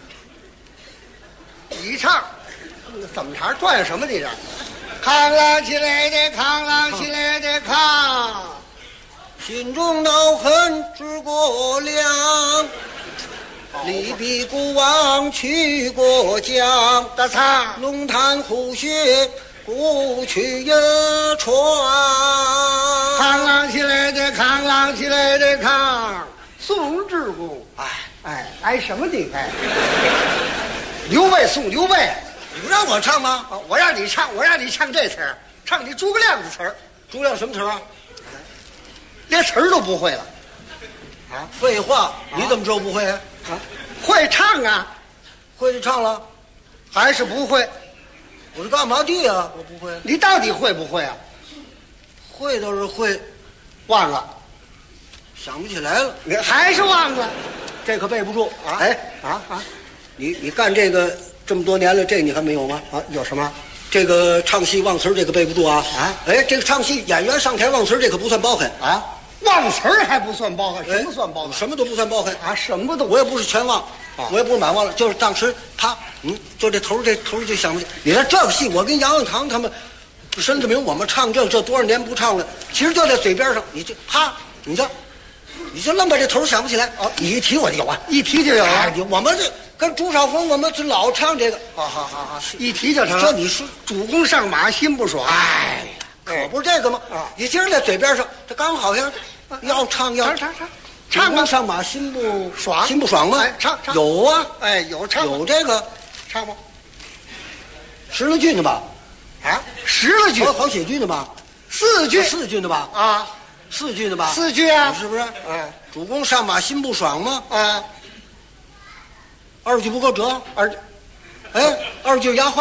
S14: 你唱。怎么茬转什么你这？扛啷起来的扛啷起来的扛，
S19: 心中恼恨诸葛亮，力比孤王去过江。
S14: 大唱
S19: 龙潭虎穴故去也闯。
S14: 扛啷起来的扛啷起来的扛，宋之公。哎什么你哎？刘备送刘备。
S19: 你不让我唱吗？
S14: 我让你唱，我让你唱这词儿，唱你诸葛亮的词儿。
S19: 诸葛亮什么词儿啊？
S14: 连词儿都不会了。
S19: 啊，废话，你怎么知道不会啊？
S14: 会唱啊，
S19: 会就唱了，
S14: 还是不会？
S19: 我是干嘛的呀？我不会。
S14: 你到底会不会啊？
S19: 会倒是会，
S14: 忘了，
S19: 想不起来了。
S14: 你还是忘了，
S19: 这可背不住
S14: 啊！
S19: 哎你干这个。这么多年了，这你还没有吗？
S14: 啊，有什么？
S19: 这个唱戏忘词，这个背不住啊！哎，这个唱戏演员上台忘词，这可不算包涵
S14: 啊！忘词儿还不算包涵，什么算包涵？
S19: 什么都不算包涵
S14: 啊！什么都，
S19: 我也不是全忘，我也不是满忘了，就是当时他，就这头就想不起。你看这个戏，我跟杨永堂他们，申子明我们唱这多少年不唱了，其实就在嘴边上，你就啪，你就愣把这头想不起来啊！你一提我就有啊，
S14: 一提就有啊！
S19: 我们这。跟朱少峰，我们就老唱这个，
S14: 好，一提就成。
S19: 这你说
S14: 主公上马心不爽，
S19: 哎，可不是这个吗？你今儿在嘴边上，这刚好像要唱唱吧，上马心不爽，心不爽吗？
S14: 唱
S19: 有啊，
S14: 哎，有唱
S19: 有这个
S14: 唱吗？
S19: 十了句呢吧？
S14: 啊，10了句，
S19: 好写句呢吧
S14: ？4句
S19: ，4句呢吧？
S14: 啊
S19: ，4句呢吧
S14: ？4句啊，
S19: 是不是？哎，主公上马心不爽吗？
S14: 啊。
S19: 2句不够折，2句押花，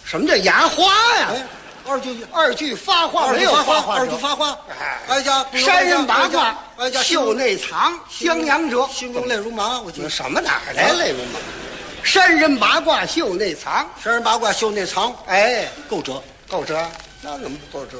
S14: 什么叫牙花呀？
S19: 二句发话没有发话，二句发话。哀家
S14: 山人八卦，
S19: 哀家
S14: 袖内藏，襄阳者，
S19: 心中泪如麻。我记得
S14: 什么哪儿来泪如麻？山人八卦袖内藏，
S19: 山人八卦袖内藏。
S14: 哎，
S19: 够折，
S14: 够折，那怎么不够折？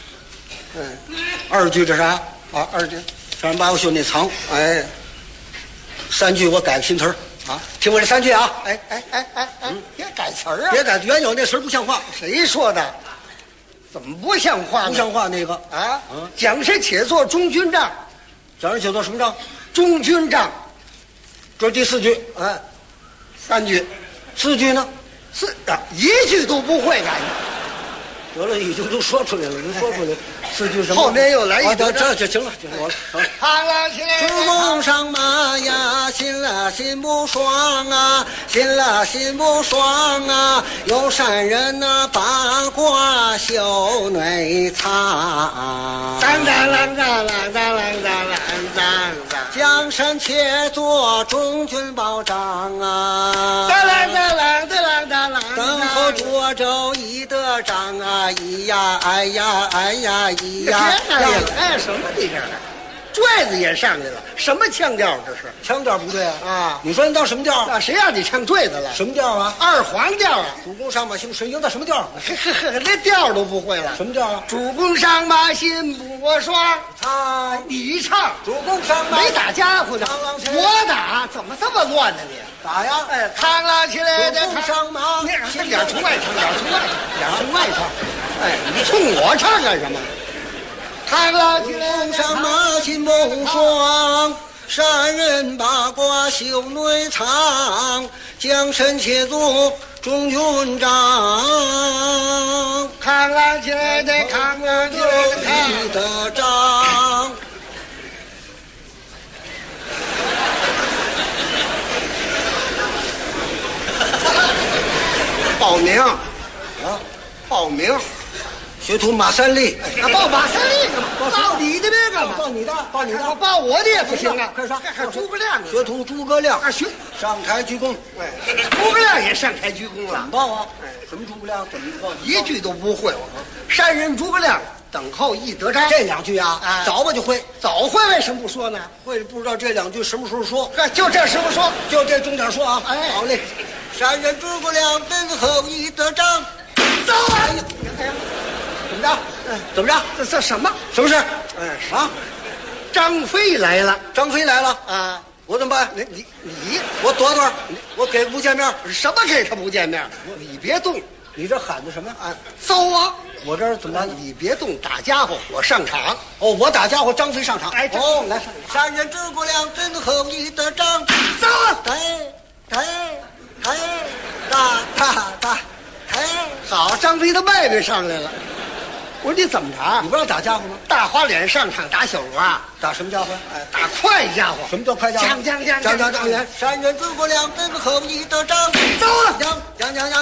S19: 二句这啥？
S14: 啊，二句
S19: 山人八卦袖内藏。哎，三句我改个新词儿啊，听我这三句啊。
S14: 别改词儿啊！
S19: 别改，原有那词儿不像话。
S14: 谁说的？怎么不像话呢？
S19: 不像话那个
S14: 啊！蒋氏且作中军帐，
S19: 蒋氏且作什么帐？
S14: 中军帐。
S19: 这是第四句。
S14: 三句，
S19: 四句呢？
S14: 一句都不会改。
S19: 得了，已经都说出来了，都说出来了。四句什么？
S14: 后面又来一句，
S19: 这就行了，行了。
S14: 扛了起来，
S19: 主公上马呀，心了心不爽啊，心了心不爽啊。有善人呐，八卦袖内藏。
S14: 当当啷当啷当啷当啷当当。
S19: 江山且作中军保障啊。
S14: 当啷当啷当啷当啷。
S19: 等候涿州一得仗啊，咿呀哎呀哎呀咿呀。
S14: 哎，什么地方？拽子也上来了，什么腔调这是？
S19: 腔调不对啊！
S14: 啊，
S19: 你说你到什么调
S14: 啊？谁让你唱拽子了？
S19: 什么调啊？
S14: 二黄调啊！
S19: 主公上马心神应到什么调？
S14: 连调都不会了。
S19: 什么调啊？
S14: 主公上马心不爽。你唱。
S19: 主公上马
S14: 没打家伙呢，我打，怎么这么乱呢你？
S19: 打呀！
S14: 扛了起来的
S19: 上马，
S14: 脸冲外唱，脸冲外唱。哎，你冲我唱干什么？扛了起来
S19: 上马心不爽，山人八卦袖内藏，将身且作中军帐。
S14: 扛了起来的扛了起来的扛
S19: 的仗。
S14: 报名啊！报名。
S19: 学徒马三立，
S14: 报马三立干嘛？报你的呗干嘛？
S19: 报你的，报你的，
S14: 报我的也不行啊！
S19: 快说，
S14: 还诸葛亮，
S19: 学徒诸葛亮
S14: 啊，
S19: 上台鞠躬。
S14: 诸葛亮也上台鞠躬了。
S19: 怎么报啊？什么诸葛亮？怎么报？
S14: 一句都不会。山人诸葛亮等候一得章。
S19: 这两句啊，早吧就会，
S14: 早会为什么不说呢？
S19: 会不知道这两句什么时候说？
S14: 就这时候说，
S19: 就这重点说啊！
S14: 哎，
S19: 好嘞。山人诸葛亮等候一得章。
S14: 走啊！
S19: 怎么着？怎么着？
S14: 这什么？
S19: 什么事？
S14: 张飞来了！
S19: 张飞来了
S14: 啊！
S19: 我怎么办？
S14: 你
S19: 我躲，我给不见面。
S14: 什么给他不见面？你别动！
S19: 你这喊的什么啊？
S14: 走啊！
S19: 我这儿怎么办？
S14: 你别动，打家伙，我上场。
S19: 哦，我打家伙，张飞上场。
S14: 哎，
S19: 哦，来，山人诸葛亮等候一得章。
S14: 走啊！
S19: 打。
S14: 好，张飞的妹妹上来了。我说你怎么着？
S19: 你不让打家伙吗？
S14: 大花脸上场打小锣啊？
S19: 打什么家伙？
S14: 打快家伙。
S19: 什么叫快家伙？
S14: 讲。
S19: 山人诸葛亮等候一得章。
S14: 走了。
S19: 唱啊！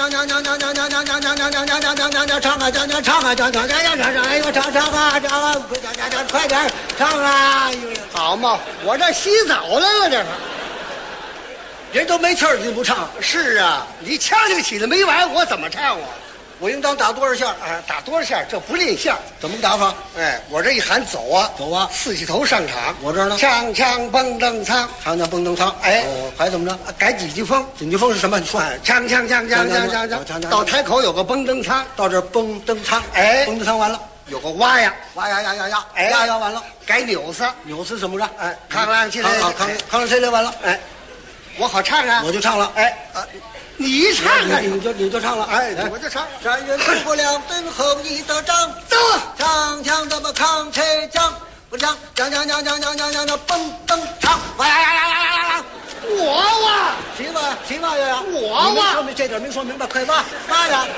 S19: 快点唱啊！
S14: 好嘛，我这洗澡来了，这是。
S19: 人都没气儿，你不唱？
S14: 是啊，你腔就起的没完，我怎么唱啊？
S19: 我应当打多少下？
S14: 打多少下？这不练相，
S19: 怎么打法？
S14: 我这一喊走啊，四起头上场。
S19: 我这儿呢，
S14: 锵锵蹦蹬仓，
S19: 锵锵蹦蹬仓。还怎么着？
S14: 改几句风？
S19: 几句风是什么？你说。
S14: 锵，到台口有个蹦蹬仓，
S19: 到这蹦蹬仓。蹦蹬仓完了，
S14: 有个挖呀，
S19: 呀完了，
S14: 改扭子，
S19: 扭子怎么着？
S14: 扛啷起来，
S19: 扛啷起来完了，
S14: 我好唱啊，
S19: 我就唱了，
S14: 你唱啊，
S19: 你就唱了，
S14: 我就唱。
S19: 山人诸葛亮等候一得章，
S14: 走，
S19: 锵怎么扛谁将？不锵，蹦蹬唱，呀！
S14: 我挖，
S19: 谁挖呀？
S14: 我挖，
S19: 这点没说明白，快挖呀！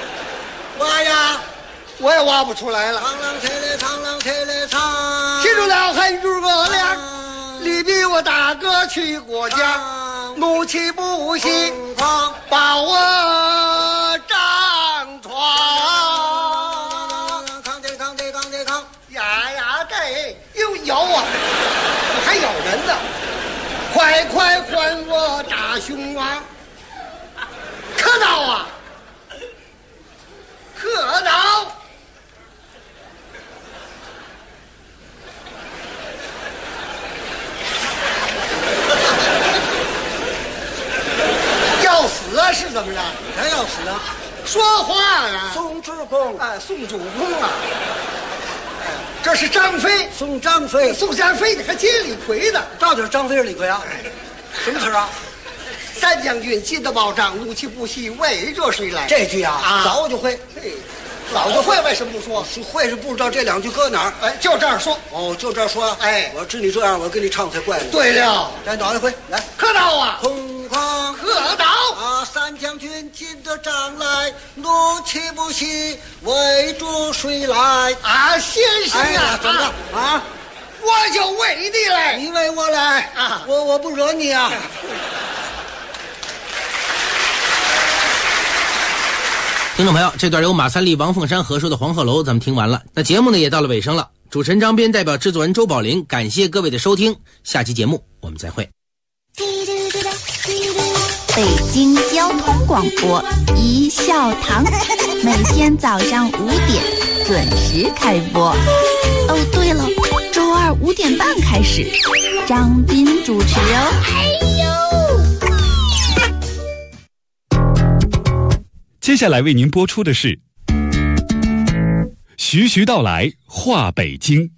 S14: 我也挖不出来了。
S19: 唱啷起来唱，
S14: 记住了，喊诸葛亮，你比我大哥去过江，怒气不息，把我张床。
S19: 扛，
S14: 呀对，又咬啊，还咬人呢！快还我大雄王！可道啊， 喝倒。要死啊？是怎么着？
S19: 还要死啊？
S14: 说话啊！
S19: 宋之公，
S14: 宋主公啊！这是张飞，
S19: 宋张飞，
S14: 宋张飞，你还接李逵的？
S19: 到底是张飞是李逵啊？什么词啊？
S14: 三将军进得保障，怒气不息，为着谁来？
S19: 这句啊，早就会。
S14: 早就会，为什么不说？
S19: 会是不知道这两句搁哪儿？
S14: 哎，就这样说。
S19: 哦，就这样说。
S14: 哎，
S19: 我知你这样，我跟你唱才怪呢。
S14: 对了，
S19: 来脑袋回来，
S14: 喝倒啊！
S19: 空旷
S14: 喝倒
S19: 啊！三将军进得帐来，怒气不息，为着谁来？
S14: 啊，先生啊，
S19: 怎么着啊？
S14: 我就为你来，
S19: 你为我来啊！我不惹你啊！
S12: 听众朋友，这段由马三立、王凤山合说的《黄鹤楼》咱们听完了，那节目呢也到了尾声了。主持人张斌代表制作人周宝林，感谢各位的收听，下期节目我们再会。
S5: 北京交通广播一笑堂，每天早上5点准时开播。哦，对了，周二5点半开始，张斌主持哦。
S20: 接下来为您播出的是徐徐道来话北京。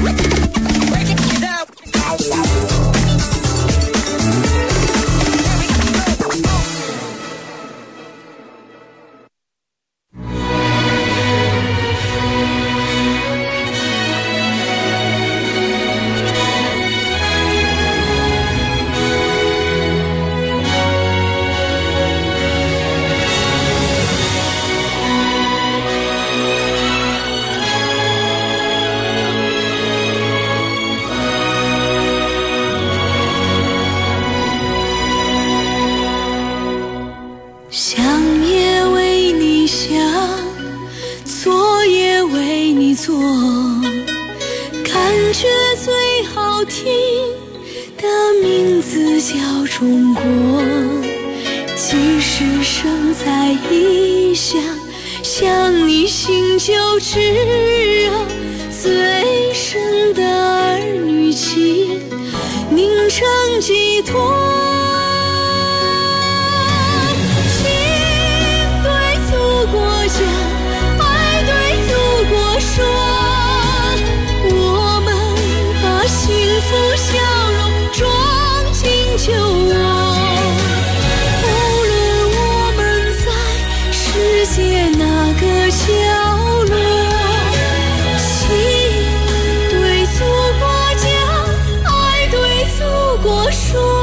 S21: 中国，即使生在异乡，想你心就炙热，最深的儿女情凝成寄托。心对祖国讲，爱对祖国说，我们把幸福笑容装进酒窝。无论我们在世界哪个角落，心对祖国讲，爱对祖国说。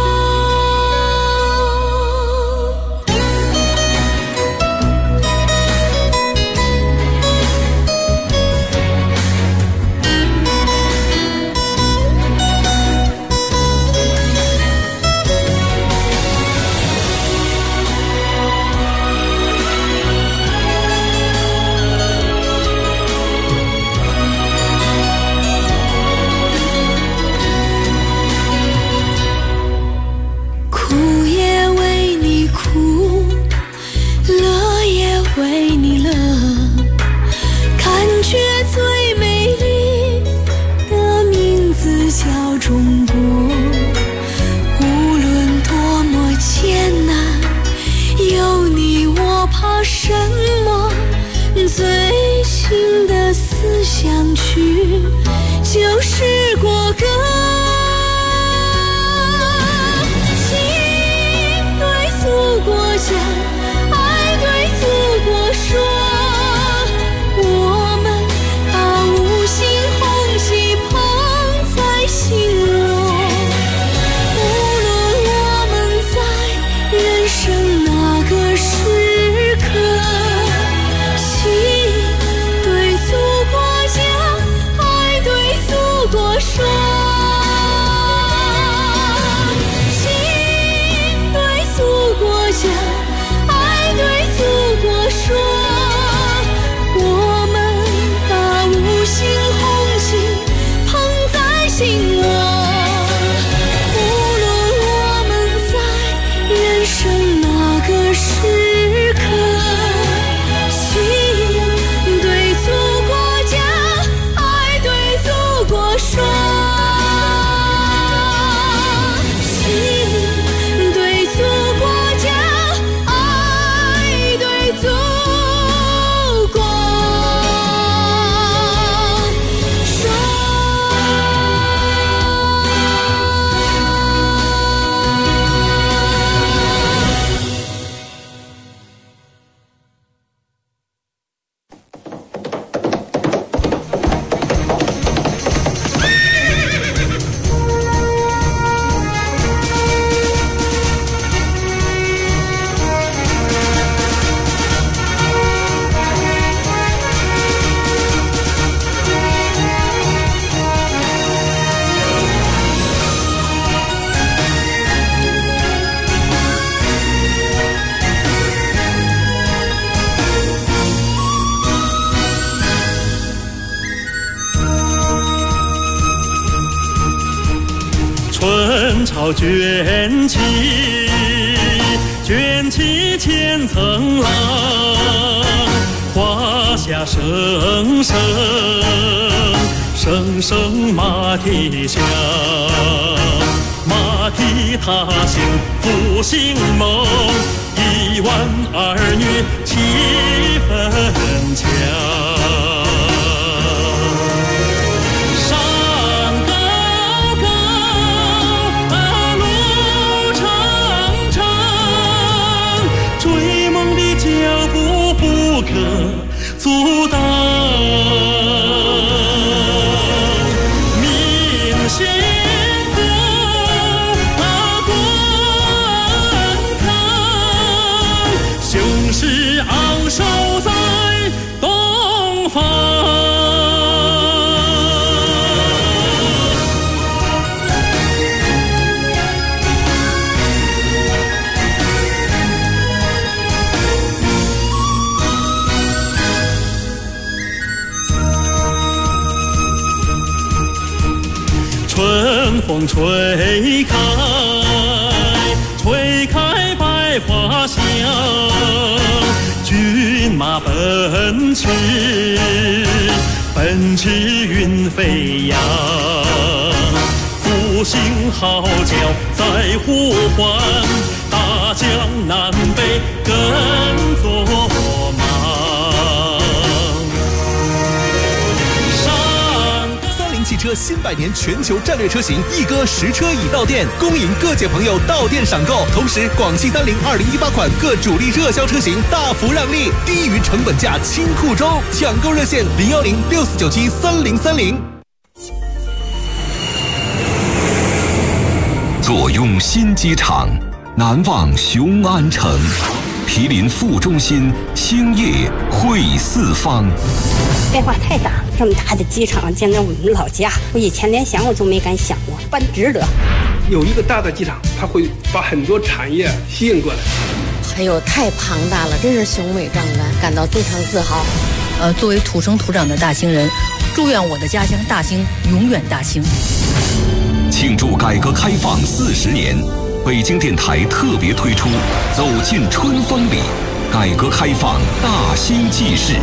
S21: 什么最新的思想曲就是国歌，心对祖国讲，爱对祖国说，我们把五星红旗捧在心窝。无论我们在人生哪个时刻，心对祖国讲，爱对祖国
S1: 人潮卷起，卷起千层浪，华夏声声，声声马蹄响，马蹄踏行复兴梦，1万儿女气氛强。阻挡明星和观看，雄狮昂首在东方。春风吹开，吹开百花香，骏马奔驰，奔驰云飞扬，复兴号角在呼唤，大江南北跟作忙。
S11: 汽车新100年全球战略车型一哥实车已到店，恭迎各界朋友到店赏购。同时，广汽30 2018款各主力热销车型大幅让利，低于成本价清库中，抢购热线01064973030。
S18: 坐拥新机场，难忘雄安城。毗邻副中心，兴业汇四方。
S22: 变化太大了，这么大的机场，简直我们老家，我以前连想我都没敢想过，办值得。
S23: 有一个大的机场，它会把很多产业吸引过来。
S24: 还有太庞大了，真是雄伟壮观，感到非常自豪。
S25: 作为土生土长的大兴人，祝愿我的家乡大兴永远大兴。
S18: 庆祝改革开放40年。北京电台特别推出《走进春风里》，改革开放大兴纪事。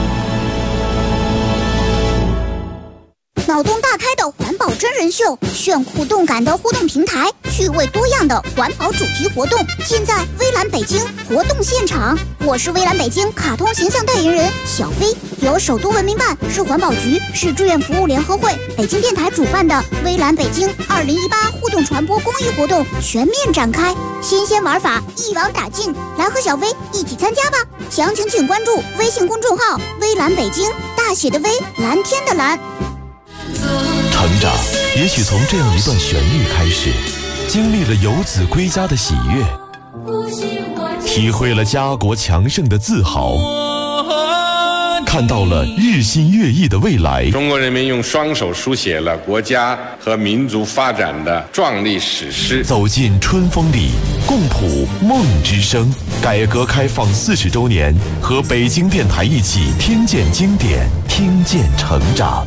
S26: 脑洞大开的环保真人秀，炫酷动感的互动平台，趣味多样的环保主题活动，尽在微蓝北京活动现场。我是微蓝北京卡通形象代言人小飞，由首都文明办、市环保局、市志愿服务联合会、北京电台主办的微蓝北京2018互动传播公益活动全面展开，新鲜玩法一网打尽，来和小飞一起参加吧！详情请关注微信公众号微蓝北京，大写的微，蓝天的蓝。
S27: 成长也许从这样一段旋律开始，经历了游子归家的喜悦，体会了家国强盛的自豪，看到了日新月异的未来。
S28: 中国人民用双手书写了国家和民族发展的壮丽史诗。
S27: 走进春风里，共谱梦之声。改革开放40周年，和北京电台一起听见经典，听见成长。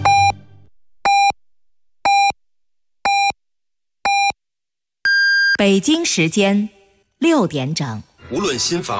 S29: 北京时间6点整。
S30: 无论新房